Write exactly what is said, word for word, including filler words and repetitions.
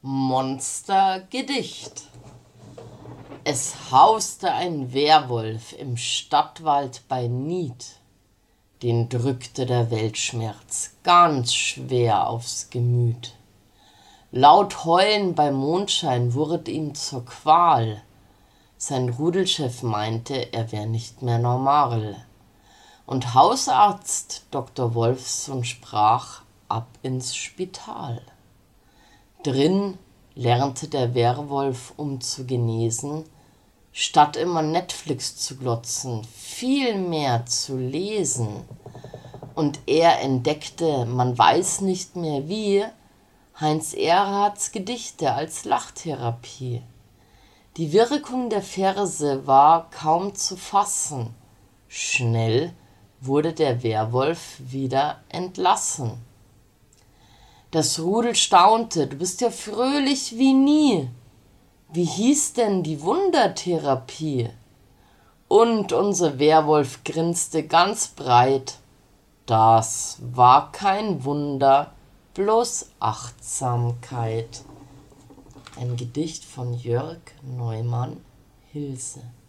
Monstergedicht. Es hauste ein Werwolf im Stadtwald bei Nied. Den drückte der Weltschmerz ganz schwer aufs Gemüt. Laut heulen bei Mondschein wurde ihm zur Qual. Sein Rudelchef meinte, er wär nicht mehr normal. Und Hausarzt Doktor Wolfson sprach, ab ins Spital. Drin lernte der Werwolf, um zu genesen, statt immer Netflix zu glotzen, viel mehr zu lesen. Und er entdeckte, man weiß nicht mehr wie, Heinz Erhardts Gedichte als Lachtherapie. Die Wirkung der Verse war kaum zu fassen. Schnell wurde der Werwolf wieder entlassen. Das Rudel staunte, du bist ja fröhlich wie nie. Wie hieß denn die Wundertherapie? Und unser Werwolf grinste ganz breit. Das war kein Wunder, bloß Achtsamkeit. Ein Gedicht von Jörg Neumann Hilse.